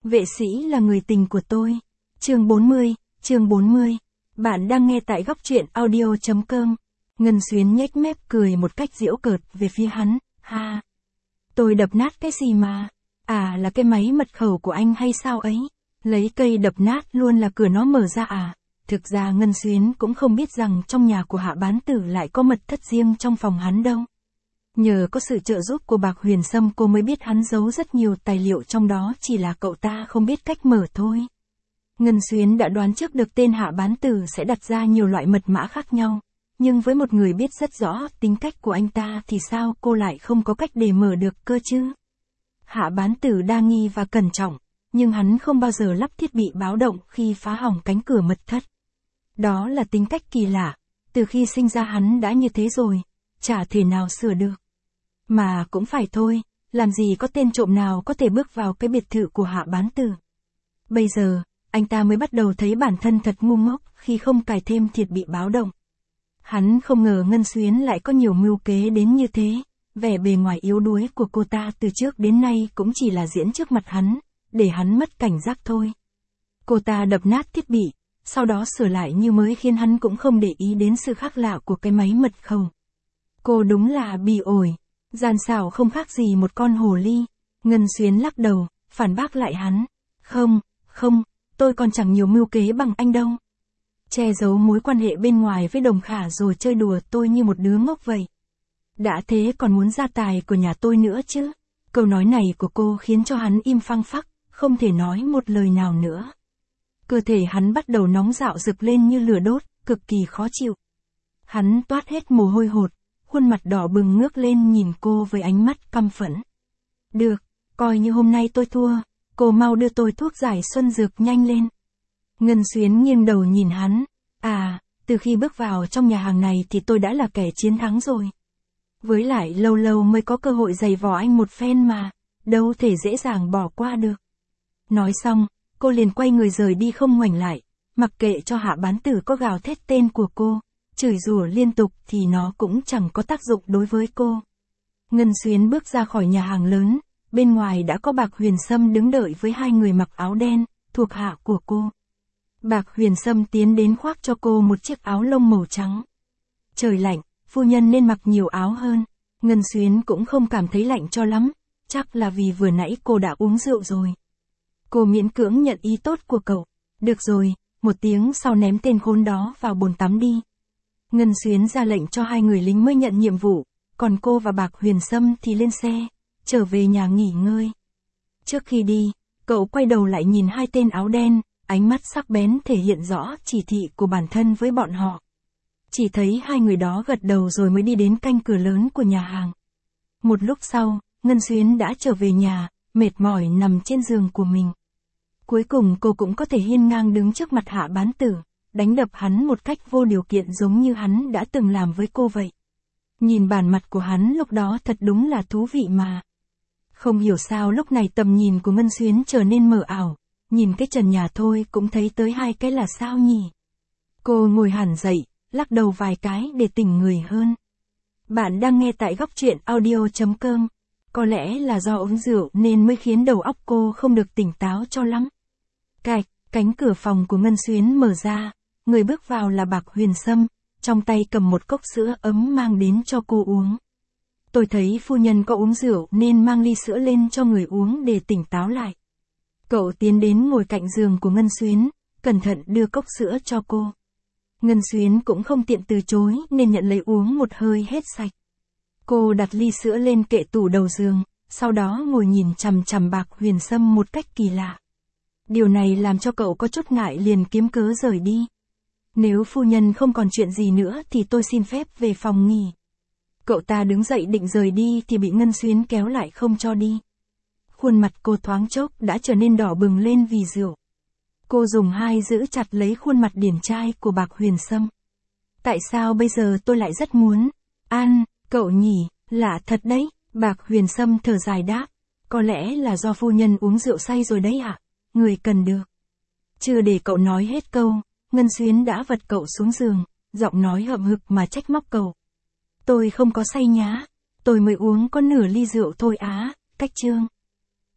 Vệ sĩ là người tình của tôi. Chương 40. Bạn đang nghe tại góc truyện audio.com. Ngân Xuyến nhếch mép cười một cách giễu cợt về phía hắn. Ha! Tôi đập nát cái gì mà? À, là cái máy mật khẩu của anh hay sao ấy? Lấy cây đập nát luôn là cửa nó mở ra à? Thực ra Ngân Xuyến cũng không biết rằng trong nhà của Hạ Bán Tử lại có mật thất riêng trong phòng hắn đâu. Nhờ có sự trợ giúp của Bạc Huyền Sâm cô mới biết hắn giấu rất nhiều tài liệu trong đó, chỉ là cậu ta không biết cách mở thôi. Ngân Xuyến đã đoán trước được tên Hạ Bán Tử sẽ đặt ra nhiều loại mật mã khác nhau. Nhưng với một người biết rất rõ tính cách của anh ta thì sao cô lại không có cách để mở được cơ chứ? Hạ Bán Tử đa nghi và cẩn trọng, nhưng hắn không bao giờ lắp thiết bị báo động khi phá hỏng cánh cửa mật thất. Đó là tính cách kỳ lạ, từ khi sinh ra hắn đã như thế rồi, chả thể nào sửa được. Mà cũng phải thôi, làm gì có tên trộm nào có thể bước vào cái biệt thự của Hạ Bán Tử. Bây giờ, anh ta mới bắt đầu thấy bản thân thật ngu ngốc khi không cài thêm thiết bị báo động. Hắn không ngờ Ngân Xuyến lại có nhiều mưu kế đến như thế, vẻ bề ngoài yếu đuối của cô ta từ trước đến nay cũng chỉ là diễn trước mặt hắn, để hắn mất cảnh giác thôi. Cô ta đập nát thiết bị, sau đó sửa lại như mới khiến hắn cũng không để ý đến sự khác lạ của cái máy mật khẩu. Cô đúng là bị ổi, gian xảo không khác gì một con hồ ly. Ngân Xuyến lắc đầu, phản bác lại hắn. Không, tôi còn chẳng nhiều mưu kế bằng anh đâu. Che giấu mối quan hệ bên ngoài với Đồng Khả rồi chơi đùa tôi như một đứa ngốc vậy. Đã thế còn muốn gia tài của nhà tôi nữa chứ. Câu nói này của cô khiến cho hắn im phăng phắc, không thể nói một lời nào nữa. Cơ thể hắn bắt đầu nóng rạo rực lên như lửa đốt, cực kỳ khó chịu. Hắn toát hết mồ hôi hột, khuôn mặt đỏ bừng ngước lên nhìn cô với ánh mắt căm phẫn. Được, coi như hôm nay tôi thua, cô mau đưa tôi thuốc giải xuân dược nhanh lên. Ngân Xuyến nghiêng đầu nhìn hắn. À, từ khi bước vào trong nhà hàng này thì tôi đã là kẻ chiến thắng rồi. Với lại lâu lâu mới có cơ hội giày vò anh một phen mà, đâu thể dễ dàng bỏ qua được. Nói xong, cô liền quay người rời đi không ngoảnh lại, mặc kệ cho Hạ Bán Tử có gào thét tên của cô, chửi rủa liên tục thì nó cũng chẳng có tác dụng đối với cô. Ngân Xuyến bước ra khỏi nhà hàng lớn, bên ngoài đã có Bạc Huyền Sâm đứng đợi với hai người mặc áo đen, thuộc hạ của cô. Bạc Huyền Sâm tiến đến khoác cho cô một chiếc áo lông màu trắng. Trời lạnh, phu nhân nên mặc nhiều áo hơn. Ngân Xuyến cũng không cảm thấy lạnh cho lắm, chắc là vì vừa nãy cô đã uống rượu rồi. Cô miễn cưỡng nhận ý tốt của cậu. Được rồi, một tiếng sau ném tên khốn đó vào bồn tắm đi. Ngân Xuyến ra lệnh cho hai người lính mới nhận nhiệm vụ, còn cô và Bạc Huyền Sâm thì lên xe, trở về nhà nghỉ ngơi. Trước khi đi, cậu quay đầu lại nhìn hai tên áo đen, ánh mắt sắc bén thể hiện rõ chỉ thị của bản thân với bọn họ. Chỉ thấy hai người đó gật đầu rồi mới đi đến canh cửa lớn của nhà hàng. Một lúc sau, Ngân Xuyến đã trở về nhà, mệt mỏi nằm trên giường của mình. Cuối cùng cô cũng có thể hiên ngang đứng trước mặt Hạ Bán Tử, đánh đập hắn một cách vô điều kiện giống như hắn đã từng làm với cô vậy. Nhìn bản mặt của hắn lúc đó thật đúng là thú vị mà. Không hiểu sao lúc này tầm nhìn của Ngân Xuyến trở nên mờ ảo, nhìn cái trần nhà thôi cũng thấy tới hai cái là sao nhỉ. Cô ngồi hẳn dậy, lắc đầu vài cái để tỉnh người hơn. Bạn đang nghe tại góc truyện audio.com. Có lẽ là do uống rượu nên mới khiến đầu óc cô không được tỉnh táo cho lắm. Cạch, cánh cửa phòng của Ngân Xuyến mở ra, người bước vào là Bạc Huyền Sâm, trong tay cầm một cốc sữa ấm mang đến cho cô uống. Tôi thấy phu nhân có uống rượu nên mang ly sữa lên cho người uống để tỉnh táo lại. Cậu tiến đến ngồi cạnh giường của Ngân Xuyến, cẩn thận đưa cốc sữa cho cô. Ngân Xuyến cũng không tiện từ chối nên nhận lấy uống một hơi hết sạch. Cô đặt ly sữa lên kệ tủ đầu giường, sau đó ngồi nhìn chằm chằm Bạc Huyền Sâm một cách kỳ lạ. Điều này làm cho cậu có chút ngại liền kiếm cớ rời đi. Nếu phu nhân không còn chuyện gì nữa thì tôi xin phép về phòng nghỉ. Cậu ta đứng dậy định rời đi thì bị Ngân Xuyến kéo lại không cho đi. Khuôn mặt cô thoáng chốc đã trở nên đỏ bừng lên vì rượu. Cô dùng hai giữ chặt lấy khuôn mặt điển trai của Bạc Huyền Sâm. Tại sao bây giờ tôi lại rất muốn ăn, cậu nhỉ, lạ thật đấy. Bạc Huyền Sâm thở dài đáp. Có lẽ là do phu nhân uống rượu say rồi đấy ạ. Người cần được. Chưa để cậu nói hết câu, Ngân Xuyến đã vật cậu xuống giường, giọng nói hậm hực mà trách móc cậu. Tôi không có say nhá, tôi mới uống có nửa ly rượu thôi á, cách chương.